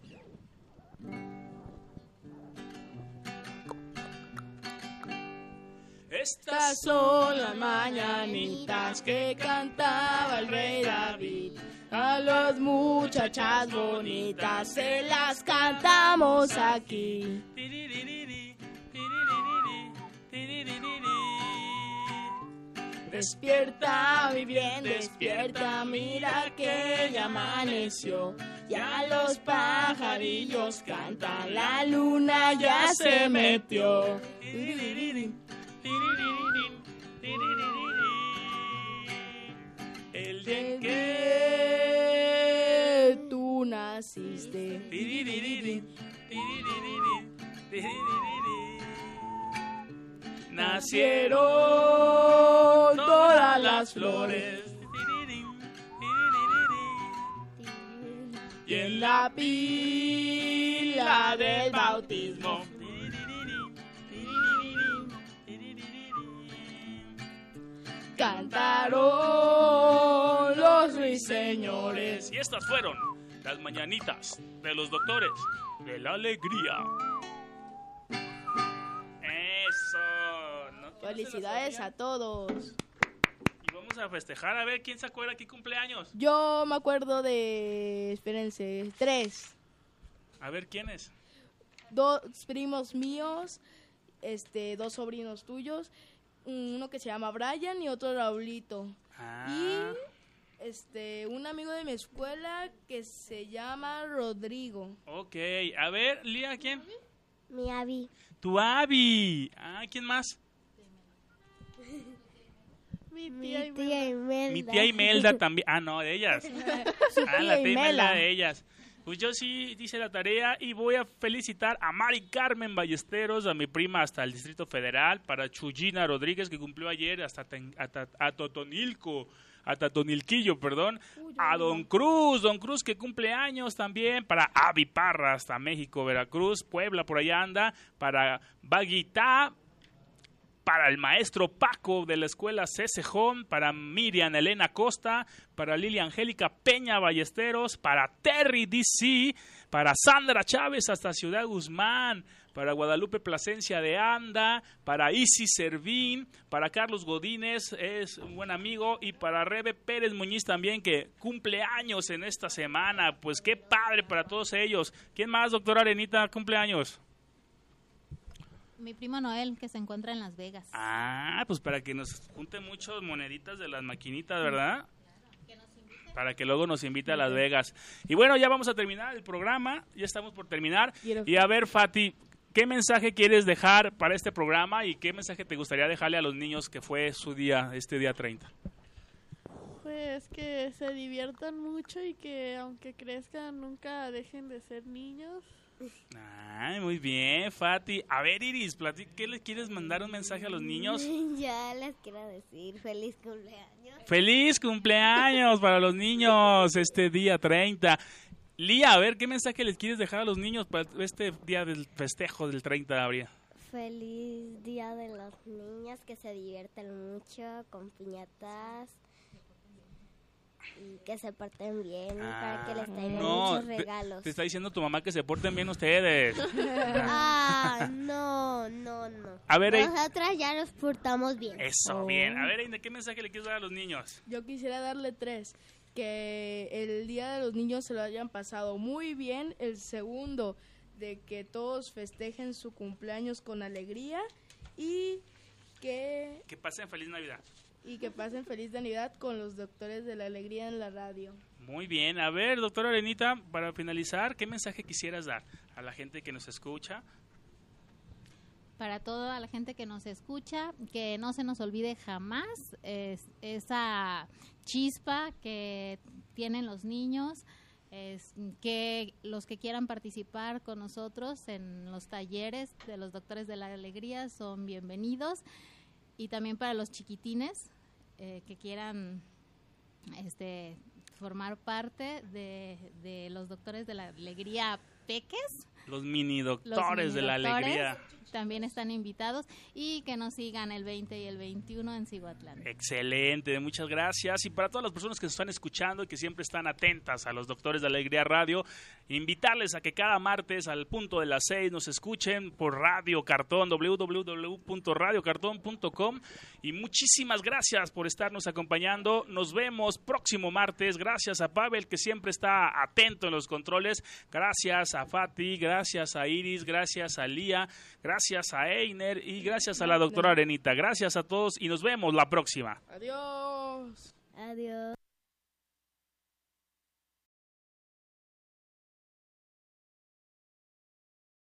Estas son las mañanitas que cantaba el rey David. A las muchachas bonitas se las cantamos aquí. Despierta, mi bien, despierta, mira que ya amaneció. Ya los pajarillos cantan, la luna ya se metió. El día en que Que tú naciste. nacieron todas las flores. Y en la pila del bautismo cantaron los ruiseñores. Y estas fueron las mañanitas de los doctores de la alegría. Eso. ¿no? Felicidades a todos. Y vamos a festejar a ver quién se acuerda que cumpleaños. Yo me acuerdo de, espérense, tres. A ver quién es. Dos primos míos, este, dos sobrinos tuyos, uno que se llama Brian y otro Raulito. Ah. Y este, un amigo de mi escuela que se llama Rodrigo. Ok, a ver, Lía, ¿quién? Mi Abby. Tu Abby. Ah, ¿quién más? Mi Mi tía, tía Imelda. Mi tía Imelda también. Ah, no, de ellas. Ah, la tía Imelda Imelda. de ellas. Pues yo sí hice la tarea y voy a felicitar a Mari Carmen Ballesteros, a mi prima hasta el Distrito Federal, para Chuyina Rodríguez, que cumplió ayer hasta, Ten- hasta a Totonilco, a Totonilquillo, perdón, a Don Cruz, Don Cruz que cumple años también, para Avi Parra hasta México, Veracruz, Puebla, por allá anda, para Baguitá, para el maestro Paco de la escuela Cesejón, para Miriam Elena Costa, para Lilia Angélica Peña Ballesteros, para Terry D C, para Sandra Chávez hasta Ciudad Guzmán, para Guadalupe Plasencia de Anda, para Isis Servín, para Carlos Godínez, es un buen amigo, y para Rebe Pérez Muñiz también, que cumple años en esta semana. Pues qué padre para todos ellos. ¿Quién más, doctora Arenita, cumple años? Mi primo Noel, que se encuentra en Las Vegas. Ah, pues para que nos junte muchos moneditas de las maquinitas, ¿verdad? Para que luego nos invite a Las Vegas. Y bueno, ya vamos a terminar el programa, ya estamos por terminar. Quiero- Y a ver, Fati, ¿qué mensaje quieres dejar para este programa y qué mensaje te gustaría dejarle a los niños que fue su día, este día treinta? Pues que se diviertan mucho y que aunque crezcan nunca dejen de ser niños. Ay, muy bien, Fati. A ver, Iris, plati- ¿qué le quieres mandar un mensaje a los niños? Ya les quiero decir feliz cumpleaños. ¡Feliz cumpleaños para los niños este día treinta! Lía, a ver, ¿qué mensaje les quieres dejar a los niños para este día del festejo del treinta de abril? Feliz día de los niños, que se diviertan mucho con piñatas y que se porten bien para que les traigan no, muchos te- regalos. Te está diciendo tu mamá que se porten bien ustedes. Ah, no, no, no. A ver, eh. Nosotras ya nos portamos bien. Eso, bien. A ver, Aine, ¿qué mensaje le quieres dar a los niños? Yo quisiera darle tres. Que el Día de los Niños se lo hayan pasado muy bien. El segundo, de que todos festejen su cumpleaños con alegría. Y que, Que pasen feliz Navidad. y que pasen feliz Navidad con los doctores de la alegría en la radio. Muy bien. A ver, doctora Arenita, para finalizar, ¿qué mensaje quisieras dar a la gente que nos escucha? Para toda la gente que nos escucha, que no se nos olvide jamás es, esa chispa que tienen los niños, es, que los que quieran participar con nosotros en los talleres de los doctores de la alegría son bienvenidos, y también para los chiquitines eh, que quieran este, formar parte de, de los doctores de la alegría peques. Los mini Los doctores de la minidoctores alegría. también están invitados, y que nos sigan el veinte y el veintiuno en Cihuatlán. Excelente, muchas gracias. Y para todas las personas que nos están escuchando y que siempre están atentas a los Doctores de Alegría Radio, invitarles a que cada martes al punto de las seis nos escuchen por Radio Cartón, doble u doble u doble u punto radio cartón punto com. Y muchísimas gracias por estarnos acompañando. Nos vemos próximo martes. Gracias a Pavel, que siempre está atento en los controles. Gracias a Fati, gracias gracias a Iris, gracias a Lía, gracias a Einer y gracias a la doctora Arenita. Gracias a todos y nos vemos la próxima. Adiós. Adiós.